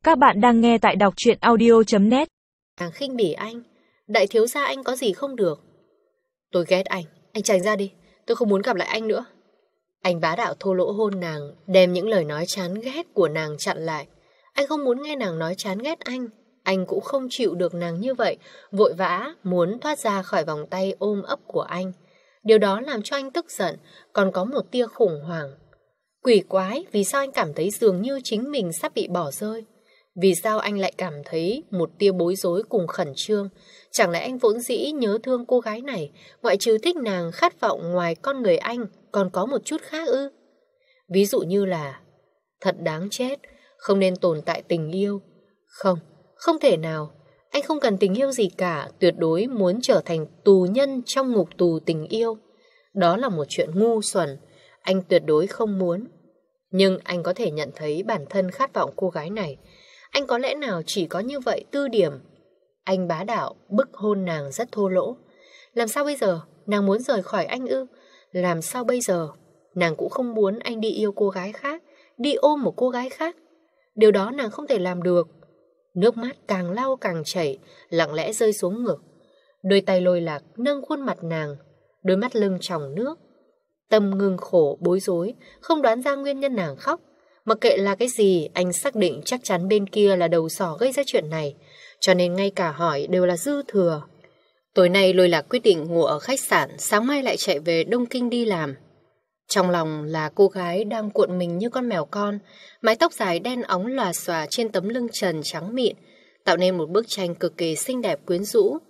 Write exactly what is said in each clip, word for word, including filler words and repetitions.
Các bạn đang nghe tại đọc truyện audio chấm net. Nàng khinh bỉ anh. Đại thiếu gia anh có gì không được? Tôi ghét anh, anh tránh ra đi. Tôi không muốn gặp lại anh nữa. Anh bá đạo thô lỗ hôn nàng, đem những lời nói chán ghét của nàng chặn lại. Anh không muốn nghe nàng nói chán ghét anh. Anh cũng không chịu được nàng như vậy, vội vã muốn thoát ra khỏi vòng tay ôm ấp của anh. Điều đó làm cho anh tức giận, còn có một tia khủng hoảng. Quỷ quái, vì sao anh cảm thấy dường như chính mình sắp bị bỏ rơi? Vì sao anh lại cảm thấy một tia bối rối cùng khẩn trương? Chẳng lẽ anh vốn dĩ nhớ thương cô gái này, ngoại trừ thích nàng, khát vọng ngoài con người anh còn có một chút khác ư? Ví dụ như là thật đáng chết, không nên tồn tại tình yêu. Không, không thể nào. Anh không cần tình yêu gì cả, tuyệt đối muốn trở thành tù nhân trong ngục tù tình yêu. Đó là một chuyện ngu xuẩn, anh tuyệt đối không muốn. Nhưng anh có thể nhận thấy bản thân khát vọng cô gái này. Anh có lẽ nào chỉ có như vậy tư điểm. Anh bá đạo, bức hôn nàng rất thô lỗ. Làm sao bây giờ? Nàng muốn rời khỏi anh ư? Làm sao bây giờ? Nàng cũng không muốn anh đi yêu cô gái khác, đi ôm một cô gái khác. Điều đó nàng không thể làm được. Nước mắt càng lau càng chảy, lặng lẽ rơi xuống ngực. Đôi tay Lôi Lạc nâng khuôn mặt nàng, đôi mắt lưng tròng nước. Tâm ngưng khổ, bối rối, không đoán ra nguyên nhân nàng khóc. Mặc kệ là cái gì, anh xác định chắc chắn bên kia là đầu sỏ gây ra chuyện này, cho nên ngay cả hỏi đều là dư thừa. Tối nay Lôi Lạc quyết định ngủ ở khách sạn, sáng mai lại chạy về Đông Kinh đi làm. Trong lòng là cô gái đang cuộn mình như con mèo con, mái tóc dài đen óng lòa xòa trên tấm lưng trần trắng mịn, tạo nên một bức tranh cực kỳ xinh đẹp quyến rũ.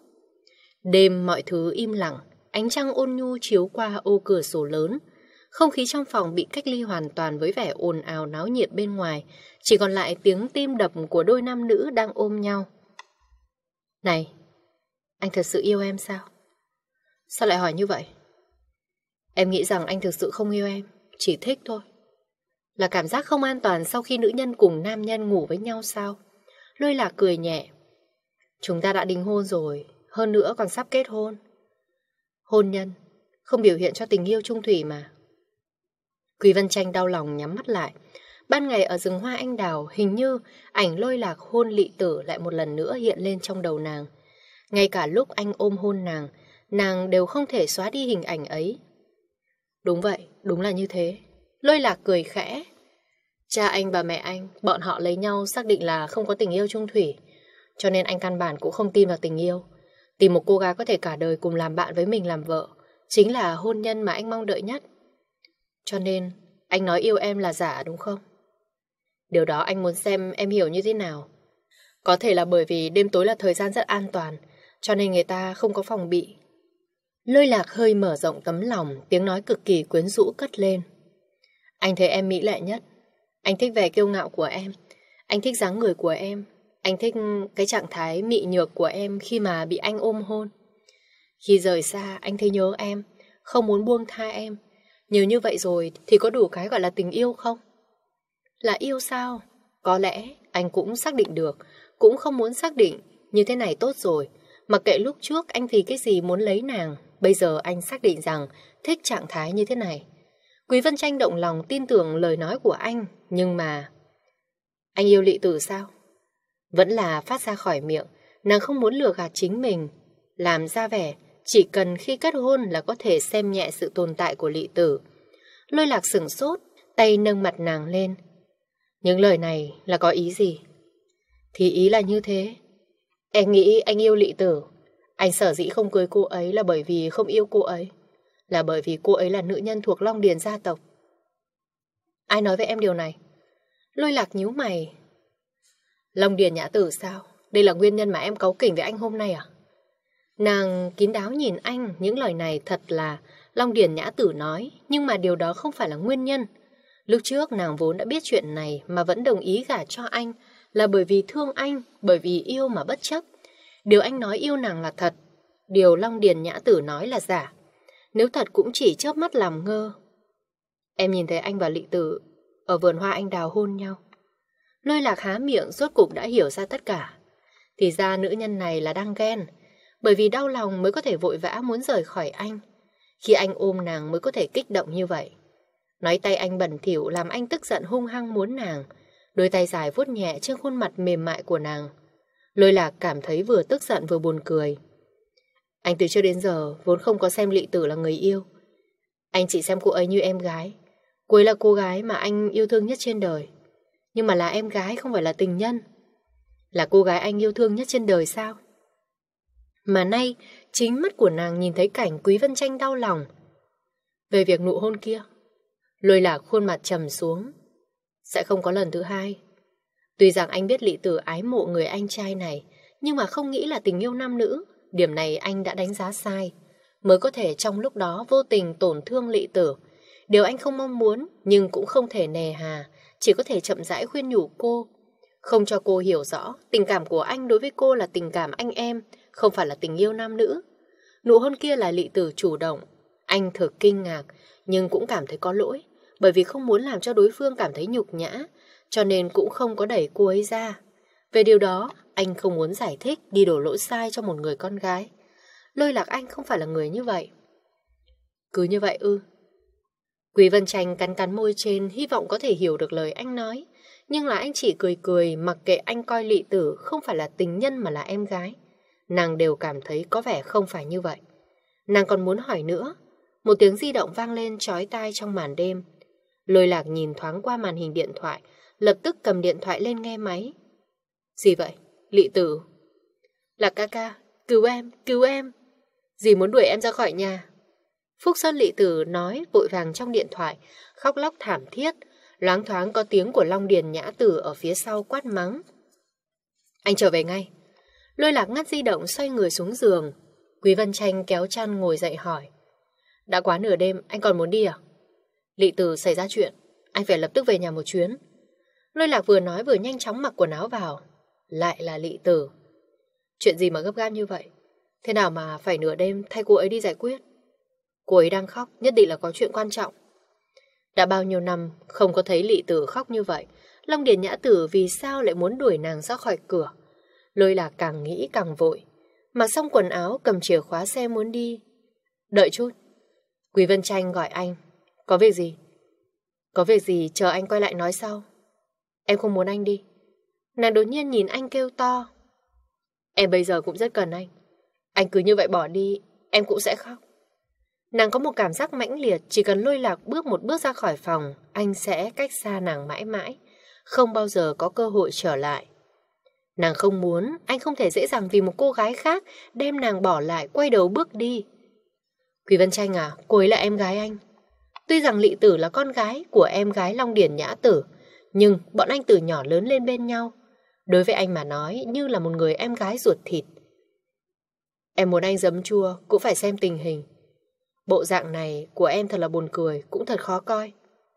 Đêm mọi thứ im lặng, ánh trăng ôn nhu chiếu qua ô cửa sổ lớn. Không khí trong phòng bị cách ly hoàn toàn với vẻ ồn ào náo nhiệt bên ngoài, chỉ còn lại tiếng tim đập của đôi nam nữ đang ôm nhau. Này, anh thật sự yêu em sao? Sao lại hỏi như vậy? Em nghĩ rằng anh thực sự không yêu em, chỉ thích thôi. Là cảm giác không an toàn sau khi nữ nhân cùng nam nhân ngủ với nhau sao? Lôi Lạc cười nhẹ. Chúng ta đã đính hôn rồi, hơn nữa còn sắp kết hôn. Hôn nhân không biểu hiện cho tình yêu chung thủy mà. Quý Vân Tranh đau lòng nhắm mắt lại. Ban ngày ở rừng hoa anh đào, hình như ảnh Lôi Lạc hôn Lị Tử lại một lần nữa hiện lên trong đầu nàng. Ngay cả lúc anh ôm hôn nàng, nàng đều không thể xóa đi hình ảnh ấy. Đúng vậy, đúng là như thế. Lôi Lạc cười khẽ. Cha anh và mẹ anh, bọn họ lấy nhau xác định là không có tình yêu chung thủy, cho nên anh căn bản cũng không tin vào tình yêu. Tìm một cô gái có thể cả đời cùng làm bạn với mình làm vợ chính là hôn nhân mà anh mong đợi nhất. Cho nên anh nói yêu em là giả đúng không? Điều đó anh muốn xem em hiểu như thế nào. Có thể là bởi vì đêm tối là thời gian rất an toàn, cho nên người ta không có phòng bị. Lôi Lạc hơi mở rộng tấm lòng, tiếng nói cực kỳ quyến rũ cất lên. Anh thấy em mỹ lệ nhất. Anh thích vẻ kiêu ngạo của em. Anh thích dáng người của em. Anh thích cái trạng thái mị nhược của em khi mà bị anh ôm hôn. Khi rời xa, anh thấy nhớ em, không muốn buông tha em. Nhiều như vậy rồi thì có đủ cái gọi là tình yêu không? Là yêu sao? Có lẽ anh cũng xác định được, cũng không muốn xác định. Như thế này tốt rồi. Mặc kệ lúc trước anh vì cái gì muốn lấy nàng, bây giờ anh xác định rằng thích trạng thái như thế này. Quý Vân Tranh động lòng tin tưởng lời nói của anh, nhưng mà... Anh yêu Lị Tử sao? Vẫn là phát ra khỏi miệng, nàng không muốn lừa gạt chính mình, làm ra vẻ chỉ cần khi kết hôn là có thể xem nhẹ sự tồn tại của Lị Tử. Lôi Lạc sửng sốt, tay nâng mặt nàng lên. Những lời này là có ý gì? Thì ý là như thế. Em nghĩ anh yêu Lị Tử. Anh sở dĩ không cưới cô ấy là bởi vì không yêu cô ấy, là bởi vì cô ấy là nữ nhân thuộc Long Điền gia tộc. Ai nói với em điều này? Lôi Lạc nhíu mày. Long Điền Nhã Tử sao? Đây là nguyên nhân mà em cáu kỉnh với anh hôm nay à? Nàng kín đáo nhìn anh, những lời này thật là Long Điền Nhã Tử nói, nhưng mà điều đó không phải là nguyên nhân. Lúc trước nàng vốn đã biết chuyện này mà vẫn đồng ý gả cho anh là bởi vì thương anh, bởi vì yêu mà bất chấp. Điều anh nói yêu nàng là thật, điều Long Điền Nhã Tử nói là giả. Nếu thật cũng chỉ chớp mắt làm ngơ. Em nhìn thấy anh và Lị Tử ở vườn hoa anh đào hôn nhau. Lôi Lạc há miệng rốt cục đã hiểu ra tất cả. Thì ra nữ nhân này là đang ghen, bởi vì đau lòng mới có thể vội vã muốn rời khỏi anh. Khi anh ôm nàng mới có thể kích động như vậy. Nói tay anh bẩn thỉu làm anh tức giận hung hăng muốn nàng. Đôi tay dài vuốt nhẹ trên khuôn mặt mềm mại của nàng. Lôi Lạc cảm thấy vừa tức giận vừa buồn cười. Anh từ trước đến giờ vốn không có xem Lị Tử là người yêu. Anh chỉ xem cô ấy như em gái. Cô ấy là cô gái mà anh yêu thương nhất trên đời. Nhưng mà là em gái, không phải là tình nhân. Là cô gái anh yêu thương nhất trên đời sao? Mà nay chính mắt của nàng nhìn thấy cảnh Quý Vân Tranh đau lòng. Về việc nụ hôn kia, Lôi Lạc khuôn mặt trầm xuống. Sẽ không có lần thứ hai. Tuy rằng anh biết Lị Tử ái mộ người anh trai này, nhưng mà không nghĩ là tình yêu nam nữ. Điểm này anh đã đánh giá sai, mới có thể trong lúc đó vô tình tổn thương Lị Tử. Điều anh không mong muốn, nhưng cũng không thể nề hà, chỉ có thể chậm rãi khuyên nhủ cô. Không cho cô hiểu rõ, tình cảm của anh đối với cô là tình cảm anh em, không phải là tình yêu nam nữ. Nụ hôn kia là Lị Tử chủ động. Anh thực kinh ngạc, nhưng cũng cảm thấy có lỗi, bởi vì không muốn làm cho đối phương cảm thấy nhục nhã, cho nên cũng không có đẩy cô ấy ra. Về điều đó, anh không muốn giải thích, đi đổ lỗi sai cho một người con gái. Lôi Lạc Anh không phải là người như vậy. Cứ như vậy ư? Quý Vân Tranh cắn cắn môi trên, hy vọng có thể hiểu được lời anh nói. Nhưng là anh chỉ cười cười, mặc kệ anh coi Lị Tử không phải là tình nhân mà là em gái. Nàng đều cảm thấy có vẻ không phải như vậy. Nàng còn muốn hỏi nữa. Một tiếng di động vang lên chói tai trong màn đêm. Lôi Lạc nhìn thoáng qua màn hình điện thoại, lập tức cầm điện thoại lên nghe máy. Gì vậy? Lị Tử. Lạc ca ca, cứu em, cứu em. Dì muốn đuổi em ra khỏi nhà. Phúc Sơn Lị Tử nói vội vàng trong điện thoại, khóc lóc thảm thiết. Loáng thoáng có tiếng của Long Điền Nhã Tử ở phía sau quát mắng. Anh trở về ngay. Lôi Lạc ngắt di động, xoay người xuống giường. Quý Vân Tranh kéo chăn ngồi dậy hỏi. Đã quá nửa đêm, anh còn muốn đi à? Lị Tử xảy ra chuyện, anh phải lập tức về nhà một chuyến. Lôi Lạc vừa nói vừa nhanh chóng mặc quần áo vào. Lại là Lị Tử. Chuyện gì mà gấp gáp như vậy? Thế nào mà phải nửa đêm thay cô ấy đi giải quyết? Cô ấy đang khóc, nhất định là có chuyện quan trọng. Đã bao nhiêu năm không có thấy Lị Tử khóc như vậy. Long Điền Nhã Tử vì sao lại muốn đuổi nàng ra khỏi cửa? Lôi Lạc càng nghĩ càng vội. Mặc xong quần áo, cầm chìa khóa xe muốn đi. Đợi chút. Quý Vân Tranh gọi anh. Có việc gì? Có việc gì chờ anh quay lại nói sau. Em không muốn anh đi. Nàng đột nhiên nhìn anh kêu to. Em bây giờ cũng rất cần anh. Anh cứ như vậy bỏ đi, em cũng sẽ khóc. Nàng có một cảm giác mãnh liệt, chỉ cần Lôi Lạc bước một bước ra khỏi phòng, anh sẽ cách xa nàng mãi mãi, không bao giờ có cơ hội trở lại. Nàng không muốn, anh không thể dễ dàng vì một cô gái khác đem nàng bỏ lại, quay đầu bước đi. Quý Vân Tranh à, cô ấy là em gái anh. Tuy rằng Lị Tử là con gái của em gái Long Điền Nhã Tử, nhưng bọn anh từ nhỏ lớn lên bên nhau. Đối với anh mà nói như là một người em gái ruột thịt. Em muốn anh giấm chua cũng phải xem tình hình. Bộ dạng này của em thật là buồn cười, cũng thật khó coi.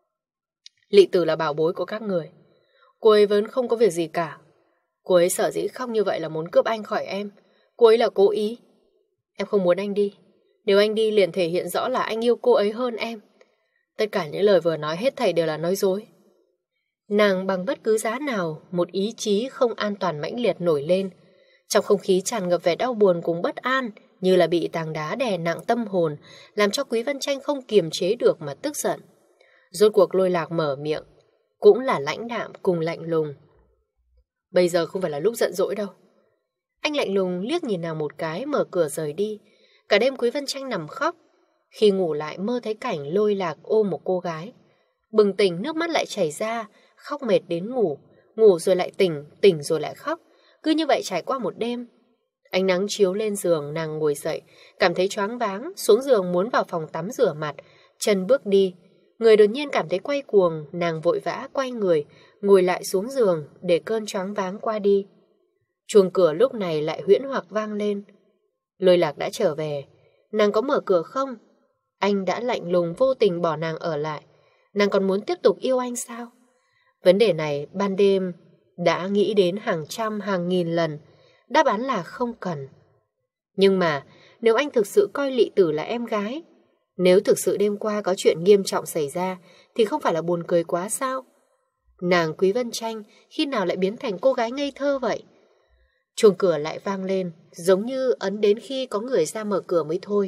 Lị Tử là bảo bối của các người. Cô ấy vẫn không có việc gì cả. Cô ấy sợ dĩ khóc như vậy là muốn cướp anh khỏi em. Cô ấy là cố ý. Em không muốn anh đi. Nếu anh đi liền thể hiện rõ là anh yêu cô ấy hơn em. Tất cả những lời vừa nói hết thảy đều là nói dối. Nàng bằng bất cứ giá nào, một ý chí không an toàn mãnh liệt nổi lên. Trong không khí tràn ngập vẻ đau buồn cùng bất an, như là bị tảng đá đè nặng tâm hồn, làm cho Quý Vân Tranh không kiềm chế được mà tức giận. Rốt cuộc Lôi Lạc mở miệng, cũng là lãnh đạm cùng lạnh lùng. Bây giờ không phải là lúc giận dỗi đâu. Anh lạnh lùng liếc nhìn nàng một cái, mở cửa rời đi. Cả đêm Quý Vân Tranh nằm khóc. Khi ngủ lại mơ thấy cảnh Lôi Lạc ôm một cô gái. Bừng tỉnh nước mắt lại chảy ra, khóc mệt đến ngủ. Ngủ rồi lại tỉnh, tỉnh rồi lại khóc. Cứ như vậy trải qua một đêm. Ánh nắng chiếu lên giường, nàng ngồi dậy, cảm thấy choáng váng, xuống giường muốn vào phòng tắm rửa mặt, chân bước đi. Người đột nhiên cảm thấy quay cuồng, nàng vội vã quay người, ngồi lại xuống giường để cơn choáng váng qua đi. Chuông cửa lúc này lại huyễn hoặc vang lên. Lôi Lạc đã trở về, nàng có mở cửa không? Anh đã lạnh lùng vô tình bỏ nàng ở lại. Nàng còn muốn tiếp tục yêu anh sao? Vấn đề này ban đêm đã nghĩ đến hàng trăm hàng nghìn lần. Đáp án là không cần. Nhưng mà nếu anh thực sự coi Lị Tử là em gái, nếu thực sự đêm qua có chuyện nghiêm trọng xảy ra, thì không phải là buồn cười quá sao? Nàng Quý Vân Tranh khi nào lại biến thành cô gái ngây thơ vậy? Chuông cửa lại vang lên, giống như ấn đến khi có người ra mở cửa mới thôi.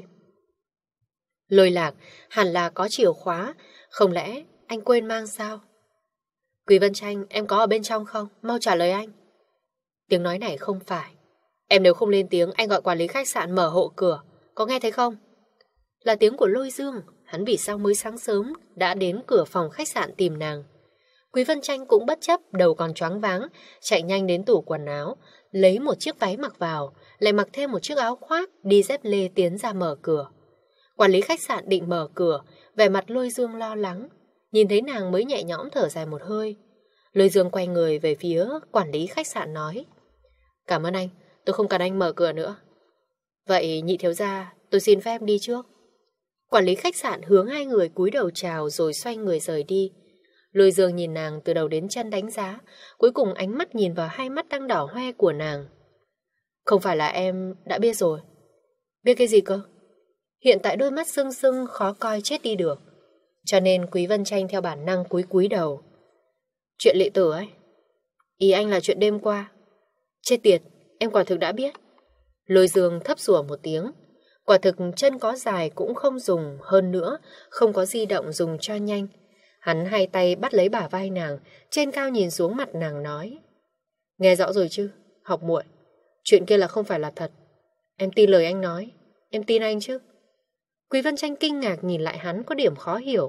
Lôi Lạc hẳn là có chìa khóa, không lẽ anh quên mang sao? Quý Vân Tranh, em có ở bên trong không? Mau trả lời anh. Tiếng nói này không phải. Em nếu không lên tiếng, anh gọi quản lý khách sạn mở hộ cửa. Có nghe thấy không? Là tiếng của Lôi Dương. Hắn vì sao mới sáng sớm đã đến cửa phòng khách sạn tìm nàng. Quý Vân Tranh cũng bất chấp, đầu còn choáng váng, chạy nhanh đến tủ quần áo, lấy một chiếc váy mặc vào, lại mặc thêm một chiếc áo khoác, đi dép lê tiến ra mở cửa. Quản lý khách sạn định mở cửa, vẻ mặt Lôi Dương lo lắng, nhìn thấy nàng mới nhẹ nhõm thở dài một hơi. Lôi Dương quay người về phía quản lý khách sạn nói: Cảm ơn anh, tôi không cần anh mở cửa nữa. Vậy nhị thiếu gia, tôi xin phép đi trước. Quản lý khách sạn hướng hai người cúi đầu chào rồi xoay người rời đi. Lôi Dương nhìn nàng từ đầu đến chân đánh giá, cuối cùng ánh mắt nhìn vào hai mắt đang đỏ hoe của nàng. Không phải là em đã biết rồi. Biết cái gì cơ? Hiện tại đôi mắt sưng sưng khó coi chết đi được. Cho nên Quý Vân Tranh theo bản năng cúi cúi đầu. Chuyện Lệ Tử ấy. Ý anh là chuyện đêm qua. Chết tiệt, em quả thực đã biết. Lôi Dương thấp sủa một tiếng. Quả thực chân có dài cũng không dùng, hơn nữa không có di động dùng cho nhanh. Hắn hai tay bắt lấy bả vai nàng, trên cao nhìn xuống mặt nàng nói: Nghe rõ rồi chứ, học muội. Chuyện kia là không phải là thật. Em tin lời anh nói. Em tin anh chứ? Quý Vân Tranh kinh ngạc nhìn lại hắn, có điểm khó hiểu.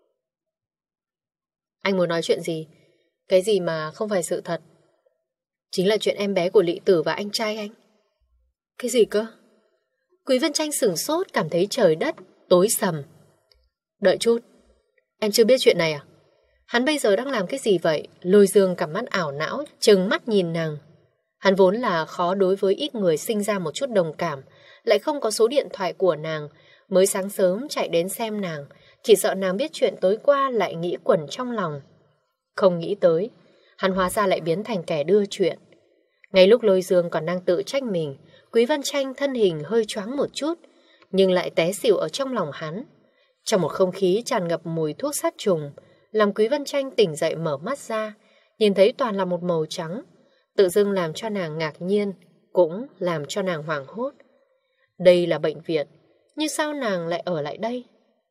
Anh muốn nói chuyện gì? Cái gì mà không phải sự thật? Chính là chuyện em bé của Lị Tử và anh trai anh. Cái gì cơ? Quý Vân Tranh sửng sốt, cảm thấy trời đất tối sầm. Đợi chút, em chưa biết chuyện này à? Hắn bây giờ đang làm cái gì vậy? Lôi Dương cặp mắt ảo não, trừng mắt nhìn nàng. Hắn vốn là khó đối với ít người sinh ra một chút đồng cảm, lại không có số điện thoại của nàng, mới sáng sớm chạy đến xem nàng, chỉ sợ nàng biết chuyện tối qua lại nghĩ quẩn trong lòng. Không nghĩ tới, hắn hóa ra lại biến thành kẻ đưa chuyện. Ngay lúc Lôi Dương còn đang tự trách mình, Quý Vân Tranh thân hình hơi choáng một chút, nhưng lại té xỉu ở trong lòng hắn. Trong một không khí tràn ngập mùi thuốc sát trùng, làm Quý Vân Tranh tỉnh dậy mở mắt ra, nhìn thấy toàn là một màu trắng, tự dưng làm cho nàng ngạc nhiên, cũng làm cho nàng hoảng hốt. Đây là bệnh viện, nhưng sao nàng lại ở lại đây?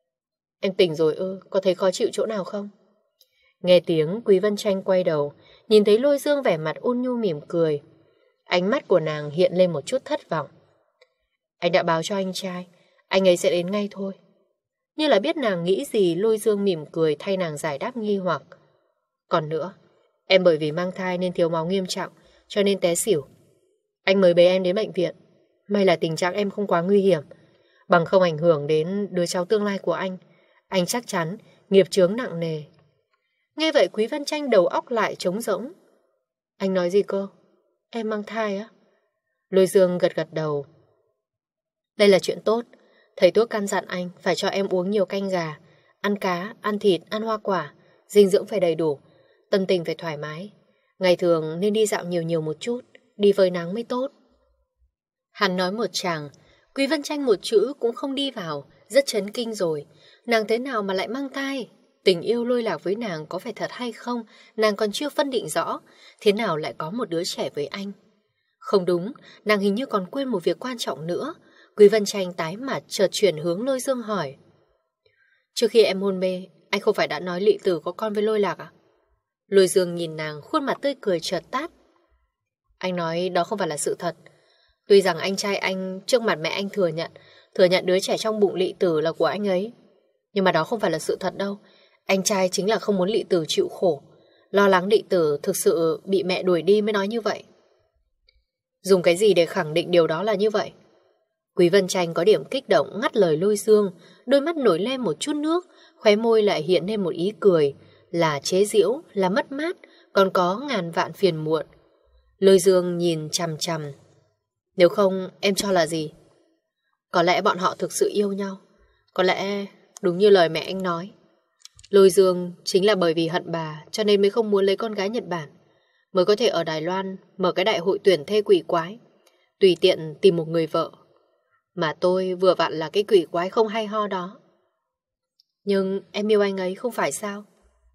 Em tỉnh rồi ư, có thấy khó chịu chỗ nào không? Nghe tiếng, Quý Vân Tranh quay đầu, nhìn thấy Lôi Dương vẻ mặt ôn nhu mỉm cười. Ánh mắt của nàng hiện lên một chút thất vọng. Anh đã báo cho anh trai, anh ấy sẽ đến ngay thôi. Như là biết nàng nghĩ gì, Lôi Dương mỉm cười thay nàng giải đáp nghi hoặc. Còn nữa, em bởi vì mang thai nên thiếu máu nghiêm trọng, cho nên té xỉu. Anh mới bế em đến bệnh viện. May là tình trạng em không quá nguy hiểm, bằng không ảnh hưởng đến đứa cháu tương lai của anh. Anh chắc chắn nghiệp chướng nặng nề. Nghe vậy Quý Vân Tranh đầu óc lại trống rỗng. Anh nói gì cơ? Em mang thai á? Lôi Dương gật gật đầu. Đây là chuyện tốt. Thầy thuốc căn dặn anh phải cho em uống nhiều canh gà, ăn cá, ăn thịt, ăn hoa quả, dinh dưỡng phải đầy đủ, tâm tình phải thoải mái. Ngày thường nên đi dạo nhiều nhiều một chút, đi với nắng mới tốt. Hắn nói một tràng, Quý Vân Tranh một chữ cũng không đi vào, rất chấn kinh rồi. Nàng thế nào mà lại mang thai? Tình yêu Lôi Lạc với nàng có phải thật hay không, nàng còn chưa phân định rõ. Thế nào lại có một đứa trẻ với anh? Không đúng, nàng hình như còn quên một việc quan trọng nữa. Quý Vân Tranh tái mặt chợt chuyển hướng Lôi Dương hỏi. Trước khi em hôn mê, anh không phải đã nói Lị Tử có con với Lôi Lạc à? Lôi Dương nhìn nàng, khuôn mặt tươi cười chợt tắt. Anh nói đó không phải là sự thật. Tuy rằng anh trai anh trước mặt mẹ anh thừa nhận, thừa nhận đứa trẻ trong bụng Lị Tử là của anh ấy. Nhưng mà đó không phải là sự thật đâu. Anh trai chính là không muốn Lị Tử chịu khổ, lo lắng Lị Tử thực sự bị mẹ đuổi đi mới nói như vậy. Dùng cái gì để khẳng định điều đó là như vậy? Quý Vân Tranh có điểm kích động ngắt lời Lôi Dương, đôi mắt nổi lên một chút nước, khóe môi lại hiện lên một ý cười, là chế giễu, là mất mát, còn có ngàn vạn phiền muộn. Lôi Dương nhìn chằm chằm. Nếu không, em cho là gì? Có lẽ bọn họ thực sự yêu nhau. Có lẽ đúng như lời mẹ anh nói. Lôi Dương chính là bởi vì hận bà cho nên mới không muốn lấy con gái Nhật Bản, mới có thể ở Đài Loan mở cái đại hội tuyển thê quỷ quái, tùy tiện tìm một người vợ. Mà tôi vừa vặn là cái quỷ quái không hay ho đó. Nhưng em yêu anh ấy không phải sao?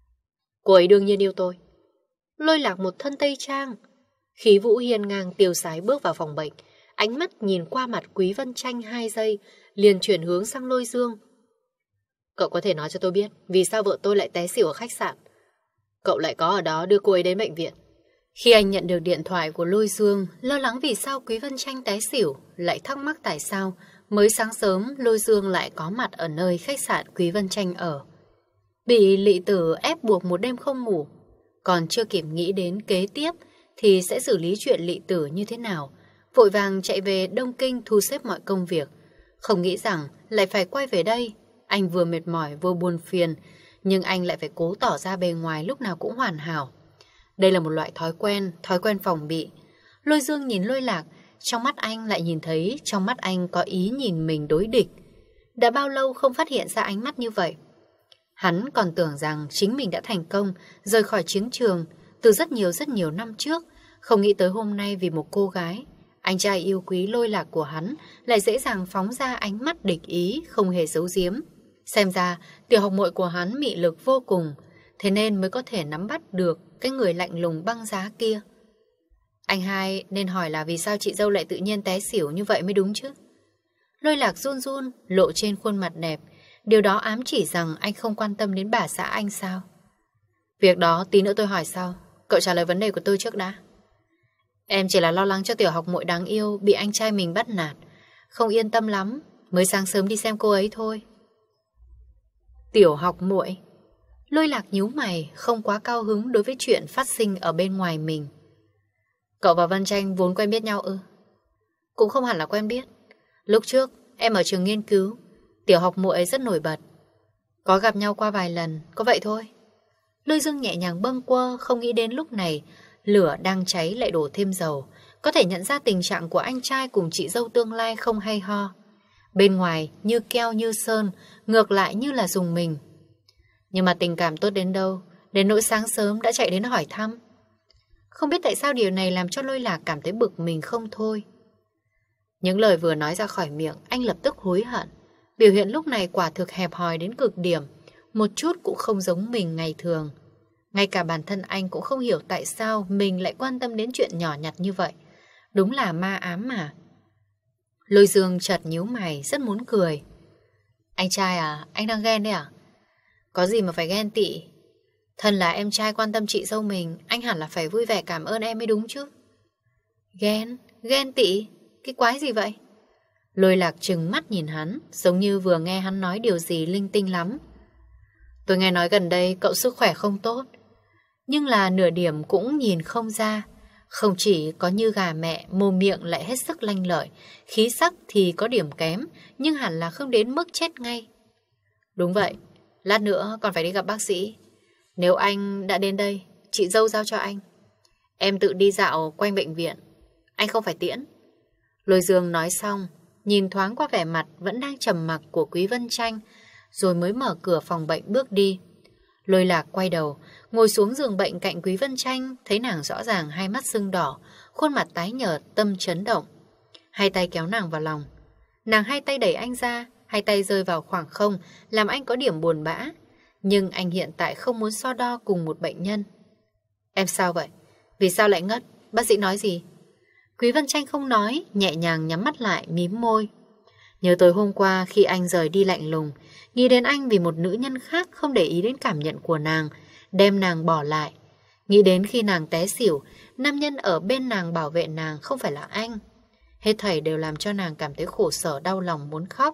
Cô ấy đương nhiên yêu tôi. Lôi Lạc một thân tây trang, khí vũ hiên ngang tiêu sái bước vào phòng bệnh, ánh mắt nhìn qua mặt Quý Vân Tranh hai giây, liền chuyển hướng sang Lôi Dương. Cậu có thể nói cho tôi biết vì sao vợ tôi lại té xỉu ở khách sạn? Cậu lại có ở đó đưa cô ấy đến bệnh viện. Khi anh nhận được điện thoại của Lôi Dương, lo lắng vì sao Quý Vân Tranh té xỉu, lại thắc mắc tại sao mới sáng sớm Lôi Dương lại có mặt ở nơi khách sạn Quý Vân Tranh ở. Bị Lị Tử ép buộc một đêm không ngủ, còn chưa kịp nghĩ đến kế tiếp thì sẽ xử lý chuyện Lị Tử như thế nào, vội vàng chạy về Đông Kinh thu xếp mọi công việc. Không nghĩ rằng lại phải quay về đây. Anh vừa mệt mỏi vừa buồn phiền, nhưng anh lại phải cố tỏ ra bề ngoài lúc nào cũng hoàn hảo. Đây là một loại thói quen, thói quen phòng bị. Lôi Dương nhìn Lôi Lạc, trong mắt anh lại nhìn thấy trong mắt anh có ý nhìn mình đối địch. Đã bao lâu không phát hiện ra ánh mắt như vậy. Hắn còn tưởng rằng chính mình đã thành công, rời khỏi chiến trường từ rất nhiều rất nhiều năm trước. Không nghĩ tới hôm nay vì một cô gái, anh trai yêu quý Lôi Lạc của hắn lại dễ dàng phóng ra ánh mắt địch ý, không hề giấu giếm. Xem ra tiểu học muội của hắn mị lực vô cùng, thế nên mới có thể nắm bắt được cái người lạnh lùng băng giá kia. Anh hai nên hỏi là vì sao chị dâu lại tự nhiên té xỉu như vậy mới đúng chứ. Lôi Lạc run run, lộ trên khuôn mặt đẹp. Điều đó ám chỉ rằng anh không quan tâm đến bà xã anh sao? Việc đó tí nữa tôi hỏi sau. Cậu trả lời vấn đề của tôi trước đã. Em chỉ là lo lắng cho tiểu học muội đáng yêu bị anh trai mình bắt nạt, không yên tâm lắm, mới sáng sớm đi xem cô ấy thôi. Tiểu học muội. Lôi Lạc nhíu mày, không quá cao hứng đối với chuyện phát sinh ở bên ngoài mình. Cậu và Vân Tranh vốn quen biết nhau ư? Cũng không hẳn là quen biết. Lúc trước em ở trường nghiên cứu, tiểu học muội ấy rất nổi bật, có gặp nhau qua vài lần, có vậy thôi. Lôi Dương nhẹ nhàng bâng quơ, không nghĩ đến lúc này lửa đang cháy lại đổ thêm dầu. Có thể nhận ra tình trạng của anh trai cùng chị dâu tương lai không hay ho. Bên ngoài như keo như sơn, ngược lại như là dùng mình. Nhưng mà tình cảm tốt đến đâu, đến nỗi sáng sớm đã chạy đến hỏi thăm. Không biết tại sao điều này làm cho Lôi Lạc cảm thấy bực mình không thôi. Những lời vừa nói ra khỏi miệng, anh lập tức hối hận. Biểu hiện lúc này quả thực hẹp hòi đến cực điểm, một chút cũng không giống mình ngày thường. Ngay cả bản thân anh cũng không hiểu tại sao mình lại quan tâm đến chuyện nhỏ nhặt như vậy. Đúng là ma ám mà. Lôi Dương chợt nhíu mày, rất muốn cười. Anh trai à, anh đang ghen đấy à? Có gì mà phải ghen tị. Thân là em trai quan tâm chị dâu mình, anh hẳn là phải vui vẻ cảm ơn em mới đúng chứ. Ghen? Ghen tị? Cái quái gì vậy? Lôi Lạc trừng mắt nhìn hắn, giống như vừa nghe hắn nói điều gì linh tinh lắm. Tôi nghe nói gần đây cậu sức khỏe không tốt, nhưng là nửa điểm cũng nhìn không ra. Không chỉ có như gà mẹ, mồm miệng lại hết sức lanh lợi, khí sắc thì có điểm kém, nhưng hẳn là không đến mức chết ngay. Đúng vậy, lát nữa còn phải đi gặp bác sĩ. Nếu anh đã đến đây, chị dâu giao cho anh. Em tự đi dạo quanh bệnh viện, anh không phải tiễn. Lôi Dương nói xong, nhìn thoáng qua vẻ mặt vẫn đang trầm mặc của Quý Vân Tranh, rồi mới mở cửa phòng bệnh bước đi. Lôi Lạc quay đầu, ngồi xuống giường bệnh cạnh Quý Vân Tranh, thấy nàng rõ ràng hai mắt sưng đỏ, khuôn mặt tái nhợt, tâm chấn động. Hai tay kéo nàng vào lòng. Nàng hai tay đẩy anh ra, hai tay rơi vào khoảng không, làm anh có điểm buồn bã. Nhưng anh hiện tại không muốn so đo cùng một bệnh nhân. Em sao vậy? Vì sao lại ngất? Bác sĩ nói gì? Quý Vân Tranh không nói, nhẹ nhàng nhắm mắt lại, mím môi. Nhớ tối hôm qua khi anh rời đi lạnh lùng, nghĩ đến anh vì một nữ nhân khác không để ý đến cảm nhận của nàng, đem nàng bỏ lại. Nghĩ đến khi nàng té xỉu, nam nhân ở bên nàng bảo vệ nàng không phải là anh. Hết thảy đều làm cho nàng cảm thấy khổ sở đau lòng muốn khóc.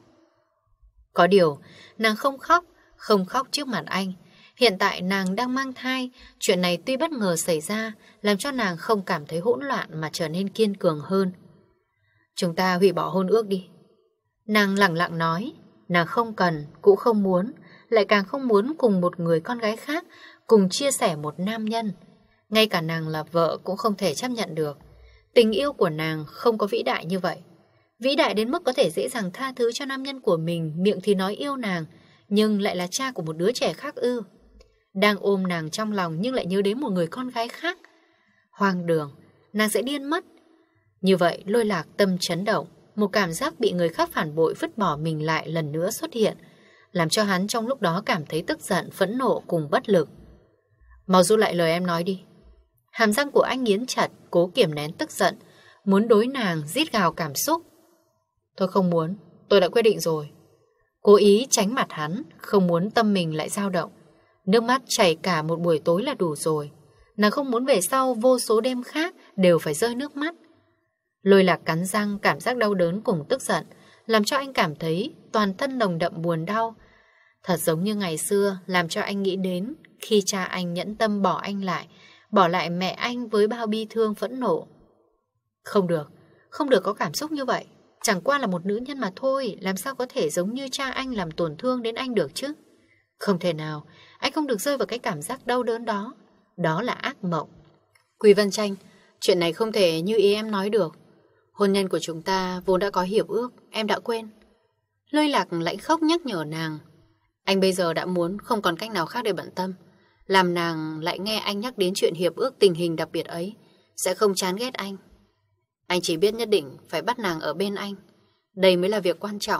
Có điều, nàng không khóc, không khóc trước mặt anh. Hiện tại nàng đang mang thai, chuyện này tuy bất ngờ xảy ra, làm cho nàng không cảm thấy hỗn loạn mà trở nên kiên cường hơn. Chúng ta hủy bỏ hôn ước đi. Nàng lẳng lặng nói, nàng không cần, cũng không muốn, lại càng không muốn cùng một người con gái khác, cùng chia sẻ một nam nhân. Ngay cả nàng là vợ cũng không thể chấp nhận được. Tình yêu của nàng không có vĩ đại như vậy. Vĩ đại đến mức có thể dễ dàng tha thứ cho nam nhân của mình, miệng thì nói yêu nàng, nhưng lại là cha của một đứa trẻ khác ư. Đang ôm nàng trong lòng nhưng lại nhớ đến một người con gái khác. Hoang đường, nàng sẽ điên mất. Như vậy Lôi Lạc tâm chấn động, một cảm giác bị người khác phản bội vứt bỏ mình lại lần nữa xuất hiện, làm cho hắn trong lúc đó cảm thấy tức giận, phẫn nộ cùng bất lực. Mau rút lại lời em nói đi. Hàm răng của anh nghiến chặt, cố kiềm nén tức giận, muốn đối nàng rít gào cảm xúc. Tôi không muốn, tôi đã quyết định rồi. Cố ý tránh mặt hắn, không muốn tâm mình lại dao động. Nước mắt chảy cả một buổi tối là đủ rồi. Nàng không muốn về sau vô số đêm khác đều phải rơi nước mắt. Lôi Lạc cắn răng, cảm giác đau đớn cùng tức giận làm cho anh cảm thấy toàn thân nồng đậm buồn đau. Thật giống như ngày xưa, làm cho anh nghĩ đến khi cha anh nhẫn tâm bỏ anh lại, bỏ lại mẹ anh với bao bi thương phẫn nộ. Không được, không được có cảm xúc như vậy. Chẳng qua là một nữ nhân mà thôi, làm sao có thể giống như cha anh làm tổn thương đến anh được chứ? Không thể nào, anh không được rơi vào cái cảm giác đau đớn đó. Đó là ác mộng. Quý Vân Tranh, chuyện này không thể như ý em nói được. Hôn nhân của chúng ta vốn đã có hiệp ước, em đã quên. Lôi Lạc lãnh khóc nhắc nhở nàng. Anh bây giờ đã muốn không còn cách nào khác để bận tâm. Làm nàng lại nghe anh nhắc đến chuyện hiệp ước tình hình đặc biệt ấy, sẽ không chán ghét anh. Anh chỉ biết nhất định phải bắt nàng ở bên anh. Đây mới là việc quan trọng.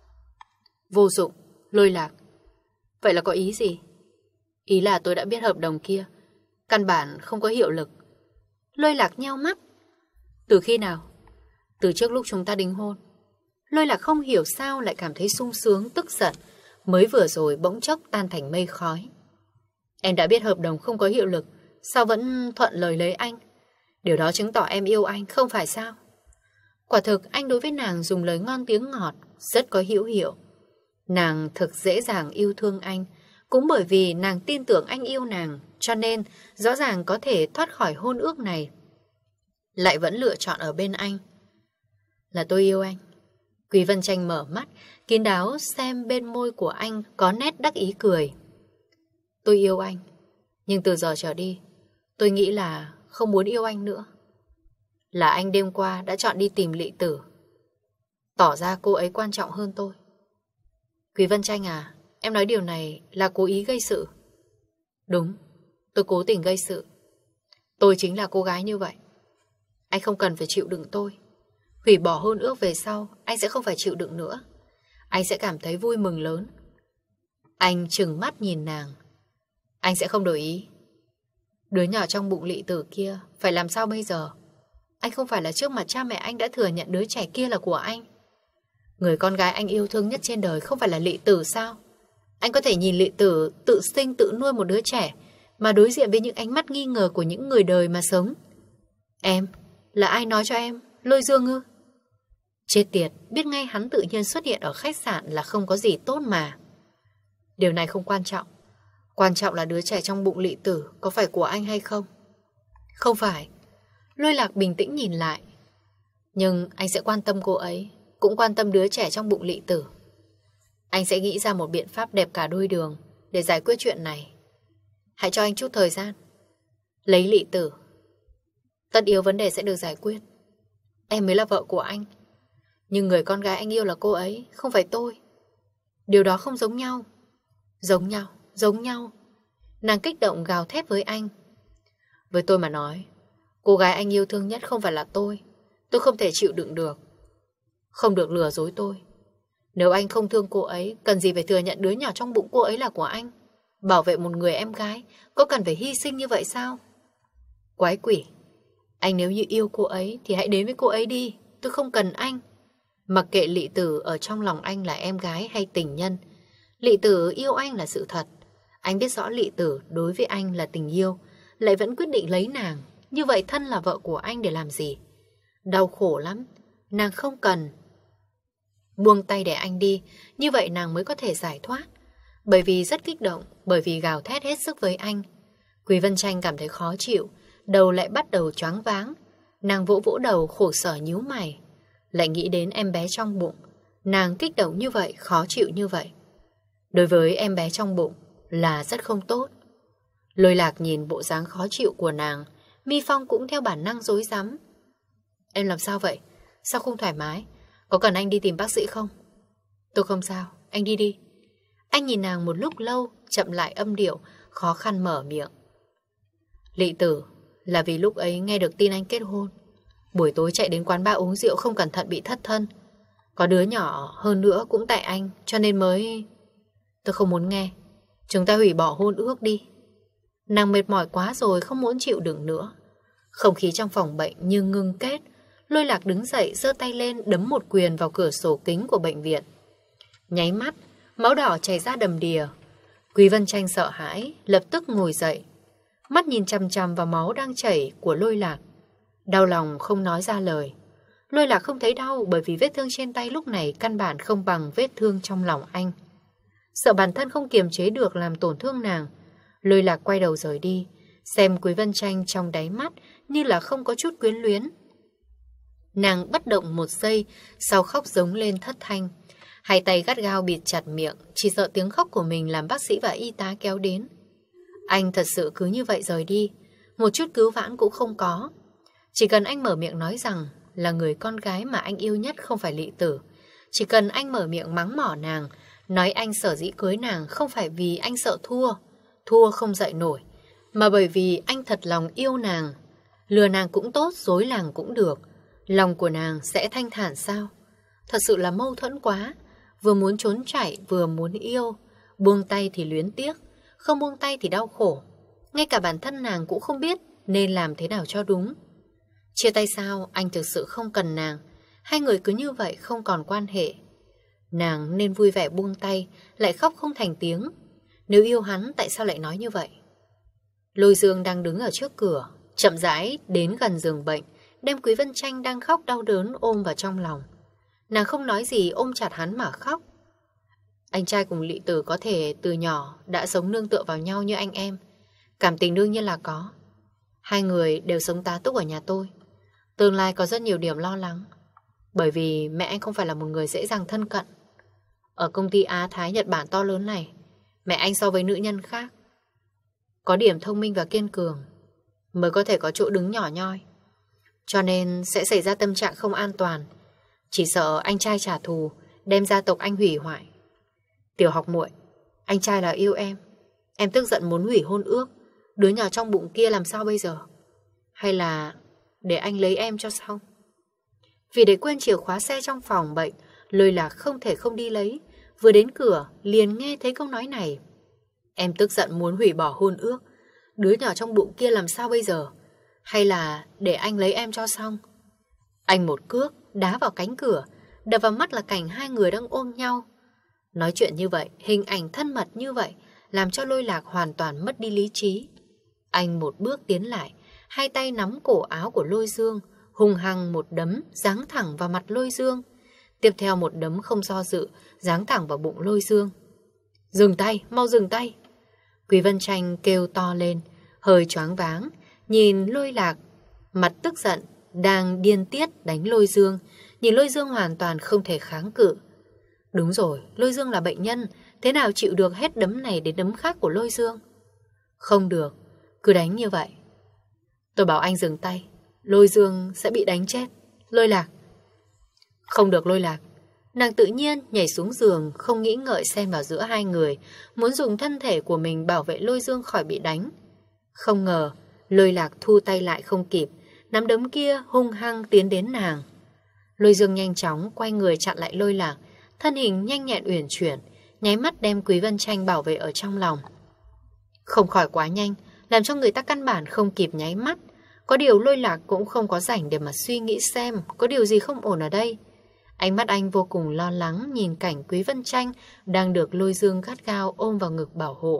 Vô dụng, Lôi Lạc. Vậy là có ý gì? Ý là tôi đã biết hợp đồng kia căn bản không có hiệu lực. Lôi Lạc nheo mắt. Từ khi nào? Từ trước lúc chúng ta đính hôn. Lôi Lạc không hiểu sao lại cảm thấy sung sướng, tức giận. Mới vừa rồi bỗng chốc tan thành mây khói. Em đã biết hợp đồng không có hiệu lực, sao vẫn thuận lời lấy anh? Điều đó chứng tỏ em yêu anh, không phải sao? Quả thực anh đối với nàng dùng lời ngon tiếng ngọt, rất có hữu hiệu. Nàng thực dễ dàng yêu thương anh. Cũng bởi vì nàng tin tưởng anh yêu nàng, cho nên rõ ràng có thể thoát khỏi hôn ước này, lại vẫn lựa chọn ở bên anh. Là tôi yêu anh. Quý Vân Tranh mở mắt, kín đáo xem bên môi của anh có nét đắc ý cười. Tôi yêu anh, nhưng từ giờ trở đi, tôi nghĩ là không muốn yêu anh nữa. Là anh đêm qua đã chọn đi tìm Lị Tử, tỏ ra cô ấy quan trọng hơn tôi. Quý Vân Tranh à, em nói điều này là cố ý gây sự. Đúng, tôi cố tình gây sự. Tôi chính là cô gái như vậy. Anh không cần phải chịu đựng tôi. Hủy bỏ hôn ước về sau, anh sẽ không phải chịu đựng nữa. Anh sẽ cảm thấy vui mừng lớn. Anh trừng mắt nhìn nàng. Anh sẽ không đổi ý. Đứa nhỏ trong bụng Lị Tử kia phải làm sao bây giờ? Anh không phải là trước mặt cha mẹ anh đã thừa nhận đứa trẻ kia là của anh. Người con gái anh yêu thương nhất trên đời không phải là Lị Tử sao? Anh có thể nhìn Lị Tử tự sinh tự nuôi một đứa trẻ mà đối diện với những ánh mắt nghi ngờ của những người đời mà sống. Em, là ai nói cho em? Lôi Dương ư? Chết tiệt, biết ngay hắn tự nhiên xuất hiện ở khách sạn là không có gì tốt mà. Điều này không quan trọng. Quan trọng là đứa trẻ trong bụng Lị Tử có phải của anh hay không? Không phải. Lôi Lạc bình tĩnh nhìn lại. Nhưng anh sẽ quan tâm cô ấy, cũng quan tâm đứa trẻ trong bụng Lị Tử. Anh sẽ nghĩ ra một biện pháp đẹp cả đôi đường để giải quyết chuyện này. Hãy cho anh chút thời gian. Lấy Lị Tử, tất yếu vấn đề sẽ được giải quyết. Em mới là vợ của anh, nhưng người con gái anh yêu là cô ấy, không phải tôi. Điều đó không giống nhau. Giống nhau, giống nhau. Nàng kích động gào thét với anh. Với tôi mà nói, cô gái anh yêu thương nhất không phải là tôi. Tôi không thể chịu đựng được. Không được lừa dối tôi. Nếu anh không thương cô ấy, cần gì phải thừa nhận đứa nhỏ trong bụng cô ấy là của anh? Bảo vệ một người em gái, có cần phải hy sinh như vậy sao? Quái quỷ. Anh nếu như yêu cô ấy thì hãy đến với cô ấy đi. Tôi không cần anh. Mặc kệ Lị Tử ở trong lòng anh là em gái hay tình nhân, Lị Tử yêu anh là sự thật. Anh biết rõ Lị Tử đối với anh là tình yêu, lại vẫn quyết định lấy nàng. Như vậy thân là vợ của anh để làm gì? Đau khổ lắm. Nàng không cần. Buông tay để anh đi, như vậy nàng mới có thể giải thoát. Bởi vì rất kích động, bởi vì gào thét hết sức với anh. Quý Vân Tranh cảm thấy khó chịu, đầu lại bắt đầu choáng váng. Nàng vỗ vỗ đầu khổ sở nhíu mày. Lại nghĩ đến em bé trong bụng. Nàng kích động như vậy, khó chịu như vậy. Đối với em bé trong bụng là rất không tốt. Lôi Lạc nhìn bộ dáng khó chịu của nàng, Mi Phong cũng theo bản năng rối rắm. Em làm sao vậy? Sao không thoải mái? Có cần anh đi tìm bác sĩ không? Tôi không sao, anh đi đi. Anh nhìn nàng một lúc lâu, chậm lại âm điệu, khó khăn mở miệng. Lị Tử, là vì lúc ấy nghe được tin anh kết hôn. Buổi tối chạy đến quán bar uống rượu không cẩn thận bị thất thân. Có đứa nhỏ hơn nữa cũng tại anh, cho nên mới... Tôi không muốn nghe. Chúng ta hủy bỏ hôn ước đi. Nàng mệt mỏi quá rồi, không muốn chịu đựng nữa. Không khí trong phòng bệnh như ngưng kết. Lôi Lạc đứng dậy, giơ tay lên đấm một quyền vào cửa sổ kính của bệnh viện. Nháy mắt, máu đỏ chảy ra đầm đìa. Quý Vân Tranh sợ hãi, lập tức ngồi dậy, mắt nhìn chằm chằm vào máu đang chảy của Lôi Lạc. Đau lòng không nói ra lời. Lôi Lạc không thấy đau bởi vì vết thương trên tay lúc này căn bản không bằng vết thương trong lòng anh. Sợ bản thân không kiềm chế được làm tổn thương nàng, Lôi Lạc quay đầu rời đi, xem Quý Vân Tranh trong đáy mắt như là không có chút quyến luyến. Nàng bất động một giây, sau khóc giống lên thất thanh. Hai tay gắt gao bịt chặt miệng, chỉ sợ tiếng khóc của mình làm bác sĩ và y tá kéo đến. Anh thật sự cứ như vậy rời đi, một chút cứu vãn cũng không có. Chỉ cần anh mở miệng nói rằng là người con gái mà anh yêu nhất không phải Lị Tử. Chỉ cần anh mở miệng mắng mỏ nàng, nói anh sở dĩ cưới nàng không phải vì anh sợ thua, thua không dậy nổi, mà bởi vì anh thật lòng yêu nàng. Lừa nàng cũng tốt, dối làng cũng được. Lòng của nàng sẽ thanh thản sao? Thật sự là mâu thuẫn quá. Vừa muốn trốn chạy, vừa muốn yêu. Buông tay thì luyến tiếc, không buông tay thì đau khổ. Ngay cả bản thân nàng cũng không biết nên làm thế nào cho đúng. Chia tay sao? Anh thực sự không cần nàng. Hai người cứ như vậy không còn quan hệ. Nàng nên vui vẻ buông tay, lại khóc không thành tiếng. Nếu yêu hắn, tại sao lại nói như vậy? Lôi Dương đang đứng ở trước cửa, chậm rãi đến gần giường bệnh, đem Quý Vân Tranh đang khóc đau đớn ôm vào trong lòng. Nàng không nói gì, ôm chặt hắn mà khóc. Anh trai cùng Lị Tử có thể từ nhỏ đã sống nương tựa vào nhau như anh em. Cảm tình đương nhiên là có. Hai người đều sống tá túc ở nhà tôi. Tương lai có rất nhiều điểm lo lắng. Bởi vì mẹ anh không phải là một người dễ dàng thân cận. Ở công ty Á Thái Nhật Bản to lớn này, mẹ anh so với nữ nhân khác có điểm thông minh và kiên cường, mới có thể có chỗ đứng nhỏ nhoi. Cho nên sẽ xảy ra tâm trạng không an toàn. Chỉ sợ anh trai trả thù, đem gia tộc anh hủy hoại. Tiểu Học muội, anh trai là yêu em. Em tức giận muốn hủy hôn ước. Đứa nhỏ trong bụng kia làm sao bây giờ? Hay là để anh lấy em cho xong? Vì để quên chìa khóa xe trong phòng bệnh, Lôi Lạc không thể không đi lấy. Vừa đến cửa liền nghe thấy câu nói này. Em tức giận muốn hủy bỏ hôn ước. Đứa nhỏ trong bụng kia làm sao bây giờ? Hay là để anh lấy em cho xong? Anh một cước đá vào cánh cửa, đập vào mắt là cảnh hai người đang ôm nhau. Nói chuyện như vậy, hình ảnh thân mật như vậy, làm cho Lôi Lạc hoàn toàn mất đi lý trí. Anh một bước tiến lại, hai tay nắm cổ áo của Lôi Dương, hùng hăng một đấm giáng thẳng vào mặt Lôi Dương. Tiếp theo một đấm không do dự, giáng thẳng vào bụng Lôi Dương. Dừng tay, mau dừng tay. Quý Vân Tranh kêu to lên, hơi choáng váng, nhìn Lôi Lạc, mặt tức giận, đang điên tiết đánh Lôi Dương. Nhìn Lôi Dương hoàn toàn không thể kháng cự. Đúng rồi, Lôi Dương là bệnh nhân, thế nào chịu được hết đấm này đến đấm khác của Lôi Dương? Không được, cứ đánh như vậy. Tôi bảo anh dừng tay, Lôi Dương sẽ bị đánh chết. Lôi Lạc. Không được Lôi Lạc. Nàng tự nhiên nhảy xuống giường, không nghĩ ngợi xen vào giữa hai người, muốn dùng thân thể của mình bảo vệ Lôi Dương khỏi bị đánh. Không ngờ, Lôi Lạc thu tay lại không kịp, nắm đấm kia hung hăng tiến đến nàng. Lôi Dương nhanh chóng quay người chặn lại Lôi Lạc, thân hình nhanh nhẹn uyển chuyển, nháy mắt đem Quý Vân Tranh bảo vệ ở trong lòng. Không khỏi quá nhanh, làm cho người ta căn bản không kịp nháy mắt. Có điều Lôi Lạc cũng không có rảnh để mà suy nghĩ xem có điều gì không ổn ở đây. Ánh mắt anh vô cùng lo lắng nhìn cảnh Quý Vân Tranh đang được Lôi Dương gắt gao ôm vào ngực bảo hộ.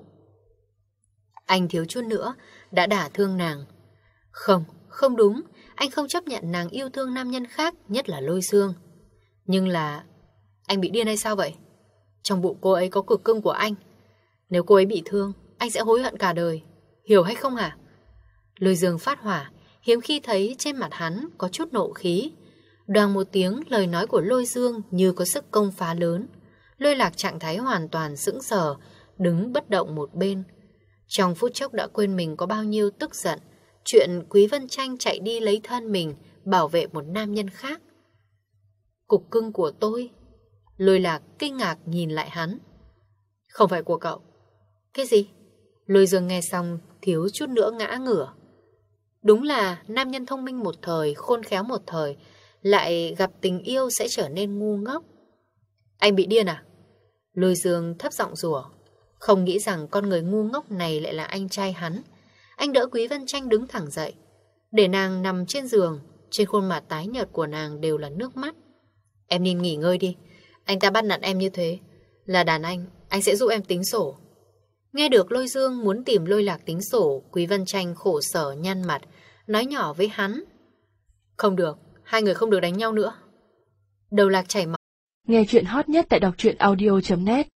Anh thiếu chút nữa đã đả thương nàng. Không, không đúng, anh không chấp nhận nàng yêu thương nam nhân khác, nhất là Lôi Dương. Nhưng là... anh bị điên hay sao vậy? Trong bụng cô ấy có cực cưng của anh. Nếu cô ấy bị thương, anh sẽ hối hận cả đời. Hiểu hay không hả? Lôi Dương phát hỏa, hiếm khi thấy trên mặt hắn có chút nộ khí. Đoàng một tiếng, lời nói của Lôi Dương như có sức công phá lớn. Lôi Lạc trạng thái hoàn toàn sững sờ, đứng bất động một bên. Trong phút chốc đã quên mình có bao nhiêu tức giận. Chuyện Quý Vân Tranh chạy đi lấy thân mình, bảo vệ một nam nhân khác. Cục cưng của tôi? Lôi Lạc kinh ngạc nhìn lại hắn. Không phải của cậu. Cái gì? Lôi Dương nghe xong thiếu chút nữa ngã ngửa. Đúng là nam nhân thông minh một thời, khôn khéo một thời, lại gặp tình yêu sẽ trở nên ngu ngốc. Anh bị điên à? Lôi Dương thấp giọng rủa, không nghĩ rằng con người ngu ngốc này lại là anh trai hắn. Anh đỡ Quý Vân Tranh đứng thẳng dậy, để nàng nằm trên giường. Trên khuôn mặt tái nhợt của nàng đều là nước mắt. Em nên nghỉ ngơi đi. Anh ta bắt nạt em như thế, là đàn anh, anh sẽ giúp em tính sổ. Nghe được Lôi Dương muốn tìm Lôi Lạc tính sổ, Quý Vân Tranh khổ sở nhăn mặt, nói nhỏ với hắn. Không được, hai người không được đánh nhau nữa. Đầu Lạc chảy máu. Nghe chuyện hot nhất tại đọc truyện audio chấm net